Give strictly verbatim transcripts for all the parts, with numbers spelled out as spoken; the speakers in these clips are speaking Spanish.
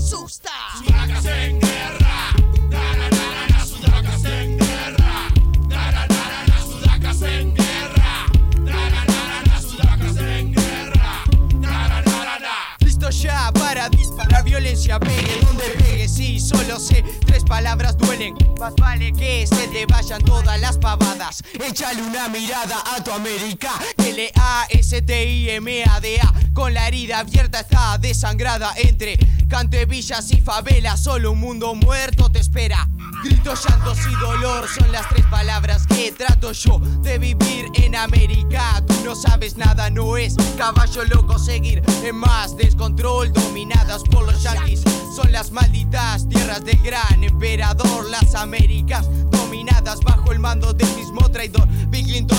asusta. Sudacas en guerra, na na na na, sudacas en guerra, na na na na, sudacas en guerra, na na na na, sudacas en guerra, na na na na. Listo ya para disparar violencia, pegue donde pegue, sí, solo sé tres palabras duelen. Más vale que se te vayan todas las pavadas. Échale una mirada a tu América. L A S T I M A D A. Con la herida abierta está desangrada entre cantevillas y favelas. Solo un mundo muerto te espera. Gritos, llantos y dolor son las tres palabras que trato yo de vivir en América. Tú no sabes nada, no es caballo loco seguir en más descontrol. Dominadas por los yanquis son las malditas tierras del gran emperador. Las Américas dominadas bajo el mando del mismo traidor Bill Clinton,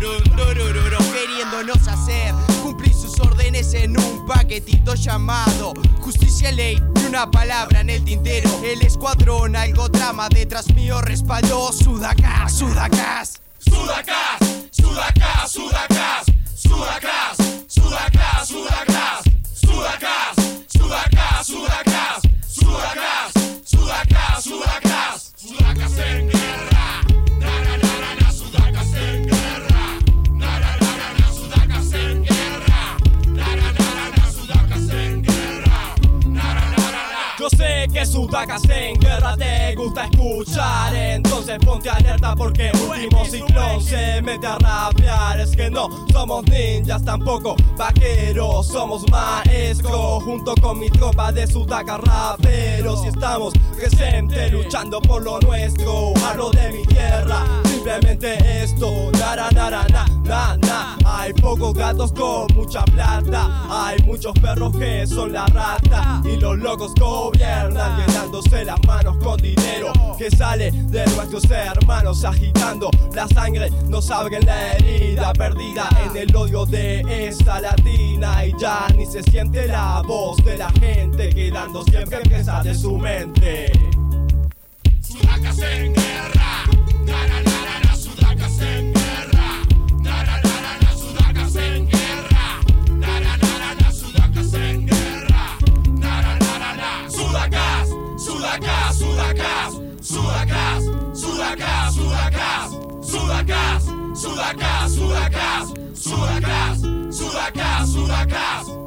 queriéndonos hacer cumplir sus órdenes en un paquetito llamado justicia, ley y una palabra en el tintero. El escuadrón algo trama, detrás mío respaldo. Sudacas, Sudacas, Sudacas, Sudacas, Sudacas, Sudacas, Sudacas, Sudacas, Sudacas, Sudacas, Sudacas, Sudacas, Sudacas, Sudacas, Sudacas en guerra, na na na na, Sudacas en guerra, na na na na, Sudacas en guerra, na na na na, Sudacas en guerra, na na na na. Yo sé que Sudacas en guerra te gusta escuchar, entonces ponte alerta porque último ciclón se mete a rapear. Es que no somos ninjas, tampoco vaqueros, somos maestros. Junto con mi tropa de Sudacas raperos y estamos presentes luchando por lo nuestro. Hablo de mi tierra, simplemente esto, nara nara na na na. Hay pocos gatos con mucha plata, hay muchos perros que son la rata y los locos gobiernan llenándose las manos con dinero que sale de nuestros hermanos, agitando la sangre, nos abren la herida perdida en el odio de esta latina y ya ni se siente la voz de la gente quedando siempre presa de su mente. Sudacas en guerra, na na na na, Sudacas en guerra, na na na na, Sudacas en guerra, na na na na, Sudacas en guerra, na na na na. Sudacas, Sudacas, Sudacas, Sudacas, Sudacas, Sudacas, Sudacas, Sudacas, Sudacas, Sudacas, Sudacas, Sudacas.